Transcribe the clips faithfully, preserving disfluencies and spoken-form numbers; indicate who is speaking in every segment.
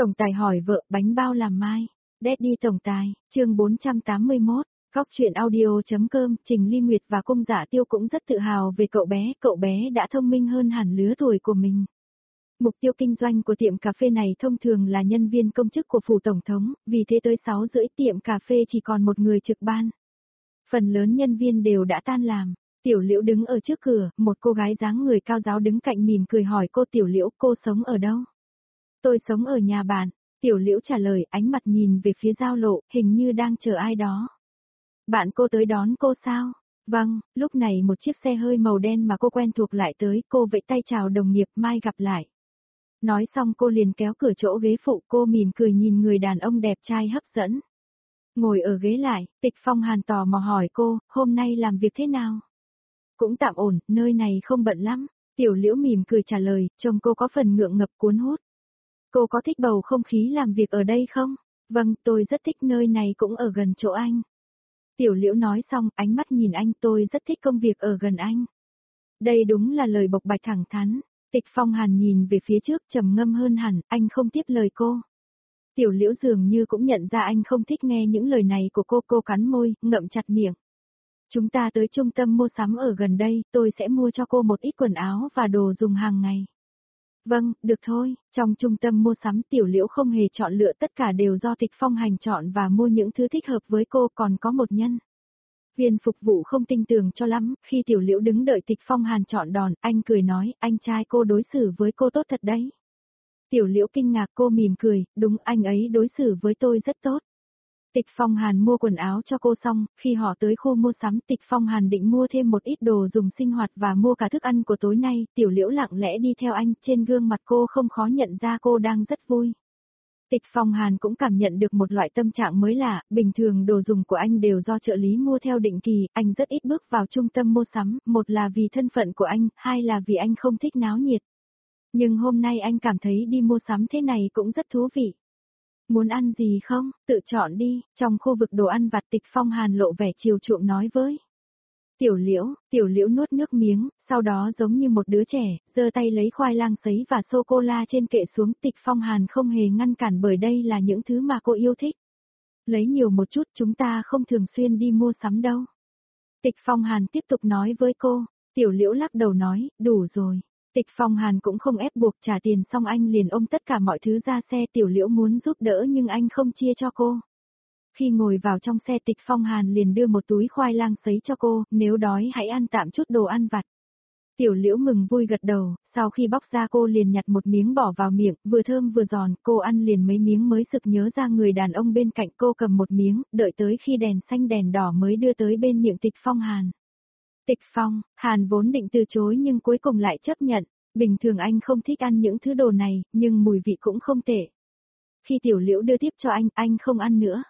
Speaker 1: Tổng tài hỏi vợ bánh bao làm mai. Daddy tổng tài, chương bốn trăm tám mươi mốt, Góc truyện audio.com, Trình Ly Nguyệt và Cung Dạ Tiêu cũng rất tự hào về cậu bé, cậu bé đã thông minh hơn hẳn lứa tuổi của mình. Mục tiêu kinh doanh của tiệm cà phê này thông thường là nhân viên công chức của phủ tổng thống, vì thế tới sáu rưỡi tiệm cà phê chỉ còn một người trực ban. Phần lớn nhân viên đều đã tan làm. Tiểu Liễu đứng ở trước cửa, một cô gái dáng người cao ráo đứng cạnh mỉm cười hỏi cô Tiểu Liễu, cô sống ở đâu? Tôi sống ở nhà bạn. Tiểu Liễu trả lời, ánh mặt nhìn về phía giao lộ, hình như đang chờ ai đó. Bạn cô tới đón cô sao? Vâng, lúc này một chiếc xe hơi màu đen mà cô quen thuộc lại tới, cô vẫy tay chào đồng nghiệp, mai gặp lại. Nói xong cô liền kéo cửa chỗ ghế phụ, cô mỉm cười nhìn người đàn ông đẹp trai hấp dẫn. Ngồi ở ghế lại, Tịch Phong Hàn tò mò hỏi cô, hôm nay làm việc thế nào? Cũng tạm ổn, nơi này không bận lắm. Tiểu Liễu mỉm cười trả lời, trông cô có phần ngượng ngập cuốn hút. Cô có thích bầu không khí làm việc ở đây không? Vâng, tôi rất thích, nơi này cũng ở gần chỗ anh. Tiểu Liễu nói xong, ánh mắt nhìn anh, tôi rất thích công việc ở gần anh. Đây đúng là lời bộc bạch thẳng thắn. Tịch Phong Hàn nhìn về phía trước trầm ngâm hơn hẳn, anh không tiếp lời cô. Tiểu Liễu dường như cũng nhận ra anh không thích nghe những lời này của cô, cô cắn môi, ngậm chặt miệng. Chúng ta tới trung tâm mua sắm ở gần đây, tôi sẽ mua cho cô một ít quần áo và đồ dùng hàng ngày. Vâng, được thôi, trong trung tâm mua sắm Tiểu Liễu không hề chọn lựa, tất cả đều do Tịch Phong Hàn chọn và mua những thứ thích hợp với cô, còn có một nhân viên phục vụ không tin tưởng cho lắm, khi Tiểu Liễu đứng đợi Tịch Phong Hàn chọn đòn, anh cười nói, anh trai cô đối xử với cô tốt thật đấy. Tiểu Liễu kinh ngạc, cô mỉm cười, đúng, anh ấy đối xử với tôi rất tốt. Tịch Phong Hàn mua quần áo cho cô xong, khi họ tới khu mua sắm, Tịch Phong Hàn định mua thêm một ít đồ dùng sinh hoạt và mua cả thức ăn của tối nay, Tiểu Liễu lặng lẽ đi theo anh, trên gương mặt cô không khó nhận ra cô đang rất vui. Tịch Phong Hàn cũng cảm nhận được một loại tâm trạng mới lạ, bình thường đồ dùng của anh đều do trợ lý mua theo định kỳ, anh rất ít bước vào trung tâm mua sắm, một là vì thân phận của anh, hai là vì anh không thích náo nhiệt. Nhưng hôm nay anh cảm thấy đi mua sắm thế này cũng rất thú vị. Muốn ăn gì không? Tự chọn đi. Trong khu vực đồ ăn vặt, Tịch Phong Hàn lộ vẻ chiều chuộng nói với Tiểu Liễu. Tiểu Liễu nuốt nước miếng, sau đó giống như một đứa trẻ, giơ tay lấy khoai lang sấy và sô-cô-la trên kệ xuống. Tịch Phong Hàn không hề ngăn cản bởi đây là những thứ mà cô yêu thích. Lấy nhiều một chút, chúng ta không thường xuyên đi mua sắm đâu. Tịch Phong Hàn tiếp tục nói với cô. Tiểu Liễu lắc đầu nói, đủ rồi. Tịch Phong Hàn cũng không ép buộc, trả tiền xong anh liền ôm tất cả mọi thứ ra xe. Tiểu Liễu muốn giúp đỡ nhưng anh không chia cho cô. Khi ngồi vào trong xe, Tịch Phong Hàn liền đưa một túi khoai lang sấy cho cô, nếu đói hãy ăn tạm chút đồ ăn vặt. Tiểu Liễu mừng vui gật đầu, sau khi bóc ra cô liền nhặt một miếng bỏ vào miệng, vừa thơm vừa giòn, cô ăn liền mấy miếng mới sực nhớ ra người đàn ông bên cạnh, cô cầm một miếng, đợi tới khi đèn xanh đèn đỏ mới đưa tới bên miệng Tịch Phong Hàn. Tịch Phong Hàn vốn định từ chối nhưng cuối cùng lại chấp nhận, bình thường anh không thích ăn những thứ đồ này, nhưng mùi vị cũng không tệ. Khi Tiểu Liễu đưa tiếp cho anh, anh không ăn nữa.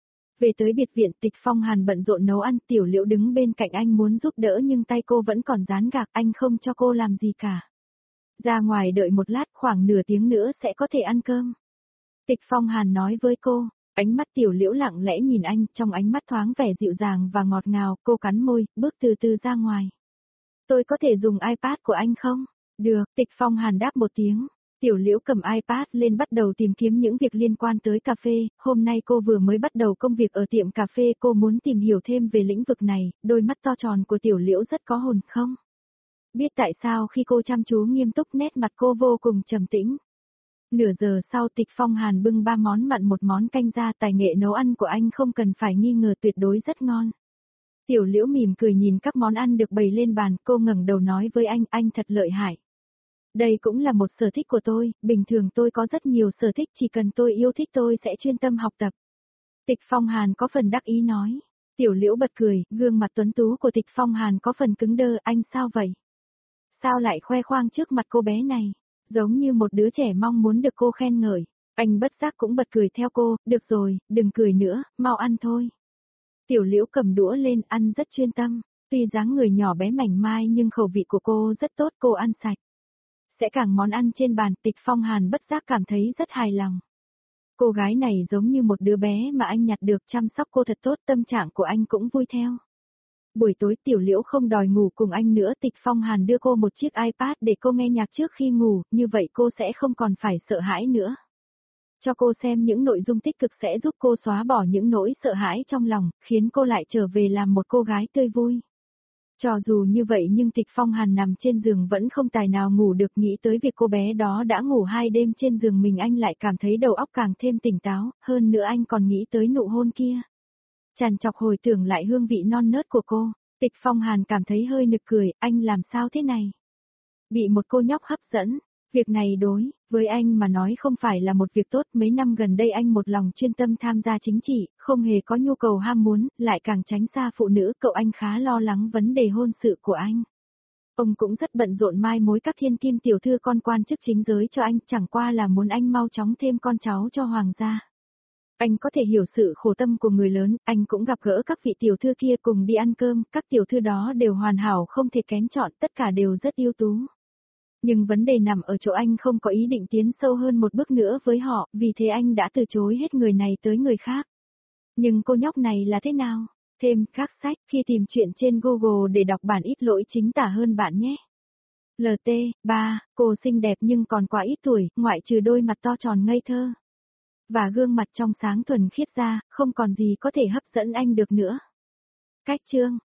Speaker 1: Về tới biệt viện, Tịch Phong Hàn bận rộn nấu ăn, Tiểu Liễu đứng bên cạnh anh muốn giúp đỡ nhưng tay cô vẫn còn dán gạc, anh không cho cô làm gì cả. Ra ngoài đợi một lát, khoảng nửa tiếng nữa sẽ có thể ăn cơm. Tịch Phong Hàn nói với cô. Ánh mắt Tiểu Liễu lặng lẽ nhìn anh, trong ánh mắt thoáng vẻ dịu dàng và ngọt ngào, cô cắn môi, bước từ từ ra ngoài. Tôi có thể dùng iPad của anh không? Được, Tịch Phong Hàn đáp một tiếng. Tiểu Liễu cầm iPad lên bắt đầu tìm kiếm những việc liên quan tới cà phê, hôm nay cô vừa mới bắt đầu công việc ở tiệm cà phê, cô muốn tìm hiểu thêm về lĩnh vực này, đôi mắt to tròn của Tiểu Liễu rất có hồn không? Biết tại sao khi cô chăm chú nghiêm túc nét mặt cô vô cùng trầm tĩnh. Nửa giờ sau, Tịch Phong Hàn bưng ba món mặn một món canh ra, tài nghệ nấu ăn của anh không cần phải nghi ngờ, tuyệt đối rất ngon. Tiểu Liễu mỉm cười nhìn các món ăn được bày lên bàn, cô ngẩng đầu nói với anh, anh thật lợi hại. Đây cũng là một sở thích của tôi, bình thường tôi có rất nhiều sở thích, chỉ cần tôi yêu thích tôi sẽ chuyên tâm học tập. Tịch Phong Hàn có phần đắc ý nói. Tiểu Liễu bật cười, gương mặt tuấn tú của Tịch Phong Hàn có phần cứng đơ, anh sao vậy? Sao lại khoe khoang trước mặt cô bé này? Giống như một đứa trẻ mong muốn được cô khen ngợi. Anh bất giác cũng bật cười theo cô, được rồi, đừng cười nữa, mau ăn thôi. Tiểu Liễu cầm đũa lên, ăn rất chuyên tâm. Tuy dáng người nhỏ bé mảnh mai nhưng khẩu vị của cô rất tốt, cô ăn sạch. Sẽ càng món ăn trên bàn, Tịch Phong Hàn bất giác cảm thấy rất hài lòng. Cô gái này giống như một đứa bé mà anh nhặt được, chăm sóc cô thật tốt, tâm trạng của anh cũng vui theo. Buổi tối Tiểu Liễu không đòi ngủ cùng anh nữa, Tịch Phong Hàn đưa cô một chiếc iPad để cô nghe nhạc trước khi ngủ, như vậy cô sẽ không còn phải sợ hãi nữa. Cho cô xem những nội dung tích cực sẽ giúp cô xóa bỏ những nỗi sợ hãi trong lòng, khiến cô lại trở về làm một cô gái tươi vui. Cho dù như vậy nhưng Tịch Phong Hàn nằm trên giường vẫn không tài nào ngủ được, nghĩ tới việc cô bé đó đã ngủ hai đêm trên giường mình anh lại cảm thấy đầu óc càng thêm tỉnh táo, hơn nữa anh còn nghĩ tới nụ hôn kia. Tràn trọc hồi tưởng lại hương vị non nớt của cô, Tịch Phong Hàn cảm thấy hơi nực cười, anh làm sao thế này? Bị một cô nhóc hấp dẫn, việc này đối với anh mà nói không phải là một việc tốt, mấy năm gần đây anh một lòng chuyên tâm tham gia chính trị, không hề có nhu cầu ham muốn, lại càng tránh xa phụ nữ, cậu anh khá lo lắng vấn đề hôn sự của anh. Ông cũng rất bận rộn mai mối các thiên kim tiểu thư con quan chức chính giới cho anh, chẳng qua là muốn anh mau chóng thêm con cháu cho hoàng gia. Anh có thể hiểu sự khổ tâm của người lớn, anh cũng gặp gỡ các vị tiểu thư kia cùng đi ăn cơm, các tiểu thư đó đều hoàn hảo không thể kén chọn, tất cả đều rất ưu tú. Nhưng vấn đề nằm ở chỗ anh không có ý định tiến sâu hơn một bước nữa với họ, vì thế anh đã từ chối hết người này tới người khác. Nhưng cô nhóc này là thế nào? Thêm các sách khi tìm chuyện trên Google để đọc bản ít lỗi chính tả hơn bạn nhé. lờ tê, ba, cô xinh đẹp nhưng còn quá ít tuổi, ngoại trừ đôi mặt to tròn ngây thơ. Và gương mặt trong sáng thuần khiết ra, không còn gì có thể hấp dẫn anh được nữa. Cách chương